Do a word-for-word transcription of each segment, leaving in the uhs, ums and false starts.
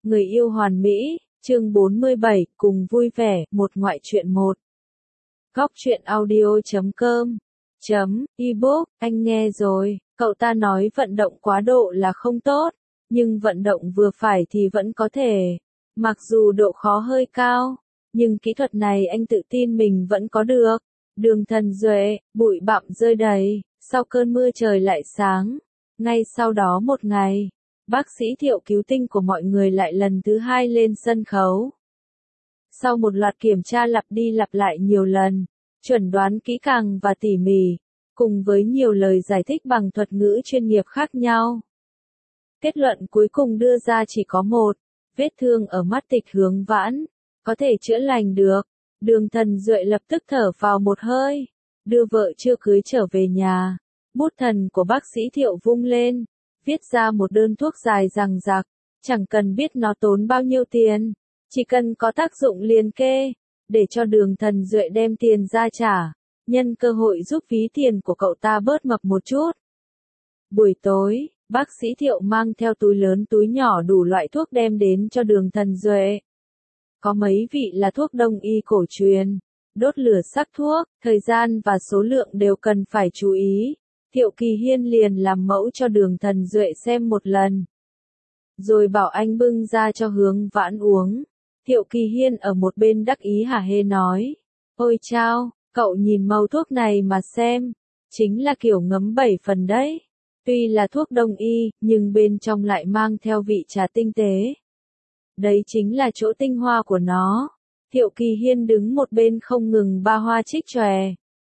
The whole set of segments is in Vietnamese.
Người yêu hoàn mỹ, chương bốn mươi bảy, cùng vui vẻ, một ngoại truyện một. Góc truyện audio chấm com chấm ebook, anh nghe rồi, cậu ta nói vận động quá độ là không tốt, nhưng vận động vừa phải thì vẫn có thể. Mặc dù độ khó hơi cao, nhưng kỹ thuật này anh tự tin mình vẫn có được. Đường Thần Duệ, bụi bặm rơi đầy, sau cơn mưa trời lại sáng. Ngay sau đó một ngày, bác sĩ Thiệu cứu tinh của mọi người lại lần thứ hai lên sân khấu. Sau một loạt kiểm tra lặp đi lặp lại nhiều lần, chuẩn đoán kỹ càng và tỉ mỉ, cùng với nhiều lời giải thích bằng thuật ngữ chuyên nghiệp khác nhau. Kết luận cuối cùng đưa ra chỉ có một, vết thương ở mắt Tịch Hướng Vãn, có thể chữa lành được. Đường Thần Duệ lập tức thở vào một hơi, đưa vợ chưa cưới trở về nhà. Bút thần của bác sĩ Thiệu vung lên, viết ra một đơn thuốc dài dằng dặc, chẳng cần biết nó tốn bao nhiêu tiền, chỉ cần có tác dụng liền kê, để cho Đường Thần Duệ đem tiền ra trả, nhân cơ hội giúp ví tiền của cậu ta bớt mập một chút. Buổi tối, bác sĩ Thiệu mang theo túi lớn túi nhỏ đủ loại thuốc đem đến cho Đường Thần Duệ. Có mấy vị là thuốc đông y cổ truyền, đốt lửa sắc thuốc, thời gian và số lượng đều cần phải chú ý. Thiệu Kỳ Hiên liền làm mẫu cho Đường Thần Duệ xem một lần, rồi bảo anh bưng ra cho Hướng Vãn uống. Thiệu Kỳ Hiên ở một bên đắc ý hả hê nói, ôi chao, cậu nhìn màu thuốc này mà xem, chính là kiểu ngấm bảy phần đấy. Tuy là thuốc đông y, nhưng bên trong lại mang theo vị trà tinh tế. Đấy chính là chỗ tinh hoa của nó. Thiệu Kỳ Hiên đứng một bên không ngừng ba hoa trích chòe.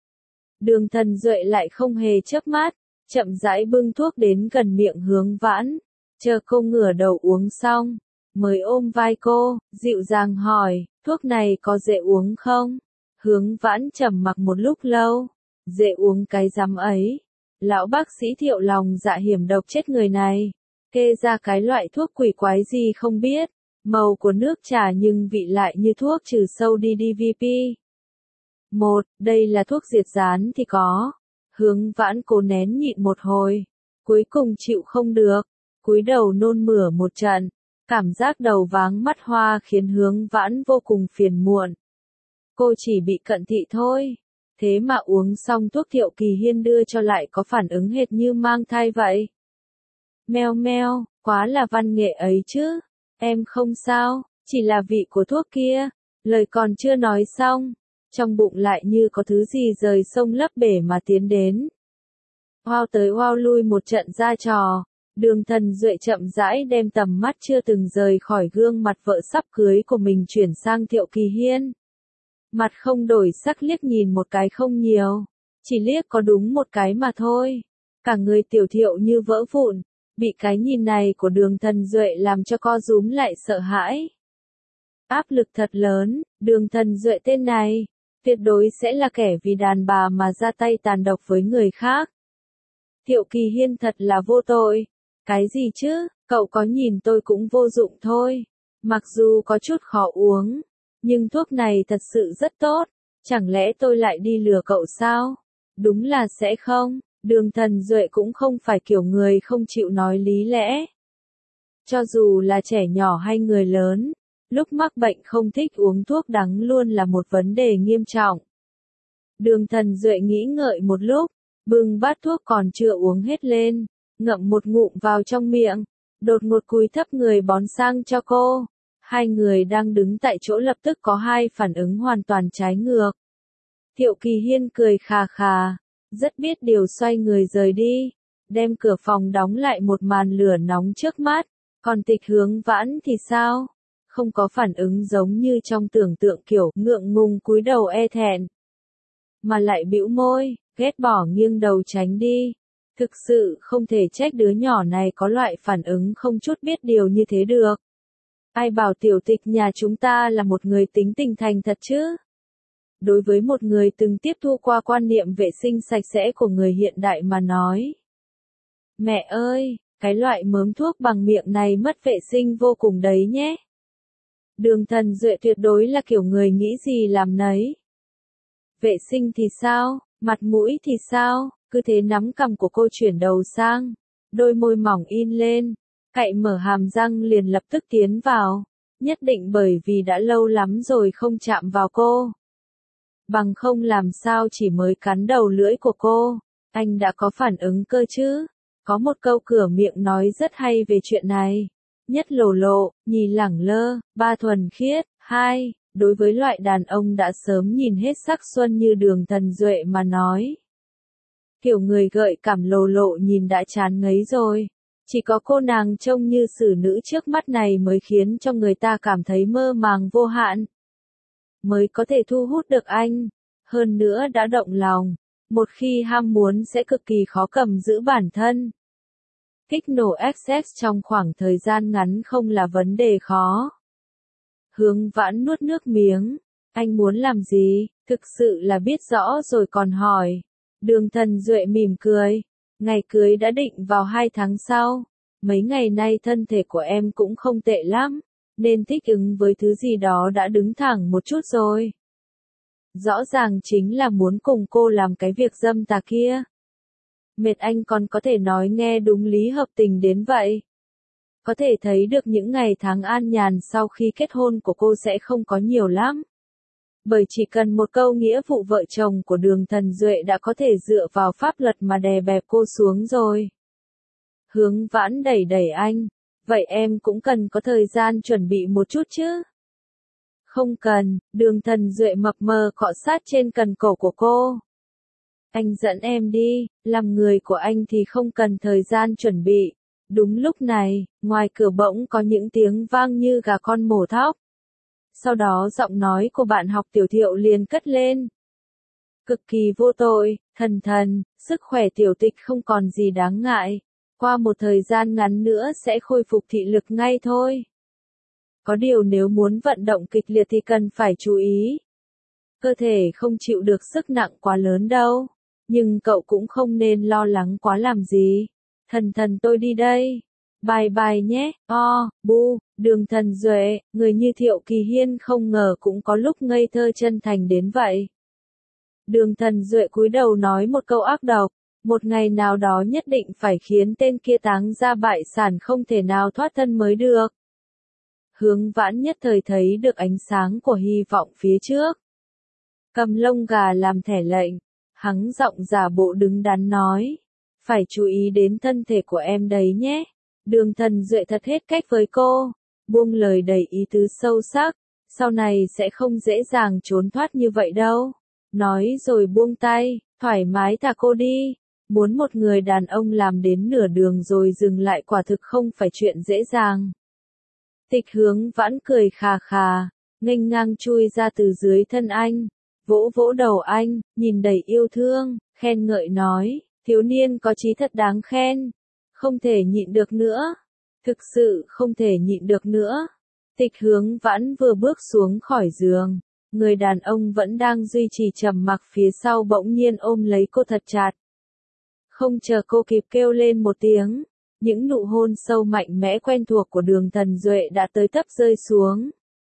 Đường Thần Duệ lại không hề chớp mắt, chậm rãi bưng thuốc đến gần miệng Hướng Vãn, chờ cô ngửa đầu uống xong, mới ôm vai cô, dịu dàng hỏi, thuốc này có dễ uống không? Hướng Vãn trầm mặc một lúc lâu, dễ uống cái rắm ấy. Lão bác sĩ Thiệu lòng dạ hiểm độc chết người này, kê ra cái loại thuốc quỷ quái gì không biết, màu của nước trà nhưng vị lại như thuốc trừ sâu đê đê vê pê. Một, đây là thuốc diệt dán thì có. Hướng Vãn cố nén nhịn một hồi, cuối cùng chịu không được, cúi đầu nôn mửa một trận, cảm giác đầu váng mắt hoa khiến Hướng Vãn vô cùng phiền muộn. Cô chỉ bị cận thị thôi, thế mà uống xong thuốc Thiệu Kỳ Hiên đưa cho lại có phản ứng hệt như mang thai vậy. Meo meo, quá là văn nghệ ấy chứ, em không sao, chỉ là vị của thuốc kia. Lời còn chưa nói xong, trong bụng lại như có thứ gì rời sông lấp bể mà tiến đến. Oao tới oao lui một trận ra trò, Đường Thần Duệ chậm rãi đem tầm mắt chưa từng rời khỏi gương mặt vợ sắp cưới của mình chuyển sang Thiệu Kỳ Hiên. Mặt không đổi sắc liếc nhìn một cái không nhiều, chỉ liếc có đúng một cái mà thôi. Cả người Tiểu Thiệu như vỡ vụn, bị cái nhìn này của Đường Thần Duệ làm cho co rúm lại sợ hãi. Áp lực thật lớn, Đường Thần Duệ tên này, tuyệt đối sẽ là kẻ vì đàn bà mà ra tay tàn độc với người khác. Thiệu Kỳ Hiên thật là vô tội. Cái gì chứ, cậu có nhìn tôi cũng vô dụng thôi. Mặc dù có chút khó uống, nhưng thuốc này thật sự rất tốt. Chẳng lẽ tôi lại đi lừa cậu sao? Đúng là sẽ không. Đường Thần Duệ cũng không phải kiểu người không chịu nói lý lẽ. Cho dù là trẻ nhỏ hay người lớn, lúc mắc bệnh không thích uống thuốc đắng luôn là một vấn đề nghiêm trọng. Đường Thần Duệ nghĩ ngợi một lúc, bưng bát thuốc còn chưa uống hết lên, ngậm một ngụm vào trong miệng, đột ngột cúi thấp người bón sang cho cô. Hai người đang đứng tại chỗ lập tức có hai phản ứng hoàn toàn trái ngược. Thiệu Kỳ Hiên cười khà khà, rất biết điều xoay người rời đi, đem cửa phòng đóng lại một màn lửa nóng trước mắt. Còn Tịch Hướng Vãn thì sao? Không có phản ứng giống như trong tưởng tượng kiểu ngượng ngùng cúi đầu e thẹn, mà lại bĩu môi, ghét bỏ nghiêng đầu tránh đi. Thực sự không thể trách đứa nhỏ này có loại phản ứng không chút biết điều như thế được. Ai bảo Tiểu Tịch nhà chúng ta là một người tính tình thành thật chứ? Đối với một người từng tiếp thu qua quan niệm vệ sinh sạch sẽ của người hiện đại mà nói. Mẹ ơi, cái loại mớm thuốc bằng miệng này mất vệ sinh vô cùng đấy nhé. Đường Thần Duệ tuyệt đối là kiểu người nghĩ gì làm nấy. Vệ sinh thì sao, mặt mũi thì sao, cứ thế nắm cằm của cô chuyển đầu sang, đôi môi mỏng in lên, cạy mở hàm răng liền lập tức tiến vào. Nhất định bởi vì đã lâu lắm rồi không chạm vào cô. Bằng không làm sao chỉ mới cắn đầu lưỡi của cô, anh đã có phản ứng cơ chứ. Có một câu cửa miệng nói rất hay về chuyện này. Nhất lồ lộ, nhì lẳng lơ, ba thuần khiết, hai, đối với loại đàn ông đã sớm nhìn hết sắc xuân như Đường Thần Duệ mà nói. Kiểu người gợi cảm lồ lộ nhìn đã chán ngấy rồi. Chỉ có cô nàng trông như xử nữ trước mắt này mới khiến cho người ta cảm thấy mơ màng vô hạn. Mới có thể thu hút được anh. Hơn nữa đã động lòng. Một khi ham muốn sẽ cực kỳ khó cầm giữ bản thân. Kích nổ ích ét trong khoảng thời gian ngắn không là vấn đề khó. Hướng Vãn nuốt nước miếng. Anh muốn làm gì? Thực sự là biết rõ rồi còn hỏi. Đường Thần Duệ mỉm cười. Ngày cưới đã định vào hai tháng sau. Mấy ngày nay thân thể của em cũng không tệ lắm. Nên thích ứng với thứ gì đó đã đứng thẳng một chút rồi. Rõ ràng chính là muốn cùng cô làm cái việc dâm tà kia. Mệt anh còn có thể nói nghe đúng lý hợp tình đến vậy. Có thể thấy được những ngày tháng an nhàn sau khi kết hôn của cô sẽ không có nhiều lắm. Bởi chỉ cần một câu nghĩa vụ vợ chồng của Đường Thần Duệ đã có thể dựa vào pháp luật mà đè bẹp cô xuống rồi. Hướng Vãn đẩy đẩy anh. Vậy em cũng cần có thời gian chuẩn bị một chút chứ. Không cần, Đường Thần Duệ mập mờ cọ sát trên cần cổ của cô. Anh dẫn em đi, làm người của anh thì không cần thời gian chuẩn bị. Đúng lúc này, ngoài cửa bỗng có những tiếng vang như gà con mổ thóc. Sau đó giọng nói của bạn học Tiểu Thiệu liền cất lên. Cực kỳ vô tội, Thần Thần, sức khỏe tiểu tịch không còn gì đáng ngại. Qua một thời gian ngắn nữa sẽ khôi phục thị lực ngay thôi. Có điều nếu muốn vận động kịch liệt thì cần phải chú ý. Cơ thể không chịu được sức nặng quá lớn đâu. Nhưng cậu cũng không nên lo lắng quá làm gì. Thần Thần tôi đi đây. Bye bye nhé, o, bu, Đường Thần Duệ, người như Thiệu Kỳ Hiên không ngờ cũng có lúc ngây thơ chân thành đến vậy. Đường Thần Duệ cúi đầu nói một câu ác độc, một ngày nào đó nhất định phải khiến tên kia táng ra bại sản không thể nào thoát thân mới được. Hướng Vãn nhất thời thấy được ánh sáng của hy vọng phía trước. Cầm lông gà làm thẻ lệnh, hắn giọng giả bộ đứng đắn nói, phải chú ý đến thân thể của em đấy nhé. Đường Thần Duệ thật hết cách với cô, buông lời đầy ý tứ sâu sắc, sau này sẽ không dễ dàng trốn thoát như vậy đâu. Nói rồi buông tay, thoải mái thả cô đi. Muốn một người đàn ông làm đến nửa đường rồi dừng lại quả thực không phải chuyện dễ dàng. Tịch Hướng Vãn cười khà khà, nghênh ngang chui ra từ dưới thân anh, vỗ vỗ đầu anh, nhìn đầy yêu thương, khen ngợi nói, thiếu niên có chí thật đáng khen. Không thể nhịn được nữa. Thực sự không thể nhịn được nữa. Tịch Hướng Vãn vừa bước xuống khỏi giường. Người đàn ông vẫn đang duy trì trầm mặc phía sau bỗng nhiên ôm lấy cô thật chặt. Không chờ cô kịp kêu lên một tiếng. Những nụ hôn sâu mạnh mẽ quen thuộc của Đường Thần Duệ đã tới tấp rơi xuống.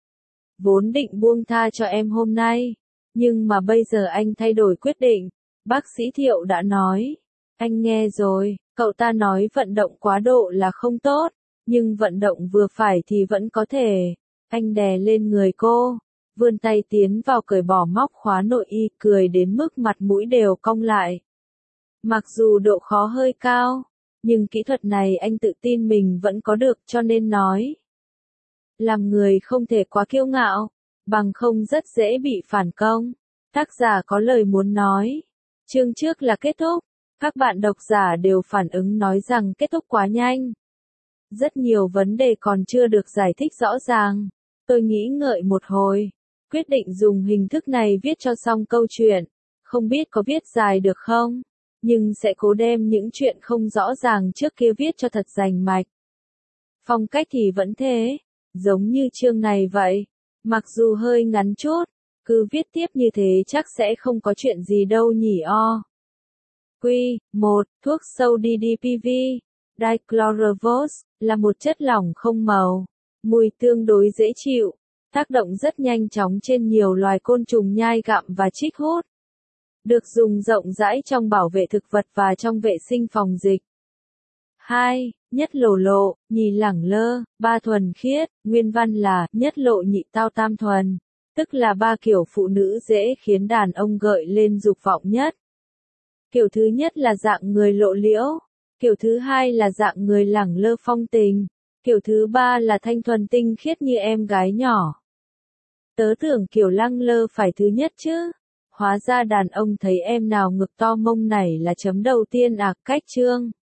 Vốn định buông tha cho em hôm nay. Nhưng mà bây giờ anh thay đổi quyết định. Bác sĩ Thiệu đã nói. Anh nghe rồi. Cậu ta nói vận động quá độ là không tốt, nhưng vận động vừa phải thì vẫn có thể. Anh đè lên người cô, vươn tay tiến vào cởi bỏ móc khóa nội y, cười đến mức mặt mũi đều cong lại. Mặc dù độ khó hơi cao, nhưng kỹ thuật này anh tự tin mình vẫn có được cho nên nói. Làm người không thể quá kiêu ngạo, bằng không rất dễ bị phản công. Tác giả có lời muốn nói. Chương trước là kết thúc. Các bạn độc giả đều phản ứng nói rằng kết thúc quá nhanh. Rất nhiều vấn đề còn chưa được giải thích rõ ràng. Tôi nghĩ ngợi một hồi, quyết định dùng hình thức này viết cho xong câu chuyện. Không biết có viết dài được không? Nhưng sẽ cố đem những chuyện không rõ ràng trước kia viết cho thật rành mạch. Phong cách thì vẫn thế, giống như chương này vậy. Mặc dù hơi ngắn chút, cứ viết tiếp như thế chắc sẽ không có chuyện gì đâu nhỉ o. Quy một. Thuốc sâu đê đê pê vê, Dichlorvos, là một chất lỏng không màu, mùi tương đối dễ chịu, tác động rất nhanh chóng trên nhiều loài côn trùng nhai gặm và trích hút. Được dùng rộng rãi trong bảo vệ thực vật và trong vệ sinh phòng dịch. hai. nhất lồ lộ, nhì lẳng lơ, ba thuần khiết, nguyên văn là nhất lộ nhị tao tam thuần, tức là ba kiểu phụ nữ dễ khiến đàn ông gợi lên dục vọng nhất. Kiểu thứ nhất là dạng người lộ liễu, kiểu thứ hai là dạng người lẳng lơ phong tình, kiểu thứ ba là thanh thuần tinh khiết như em gái nhỏ. Tớ tưởng kiểu lăng lơ phải thứ nhất chứ. Hóa ra đàn ông thấy em nào ngực to mông này là chấm đầu tiên à, cách chương.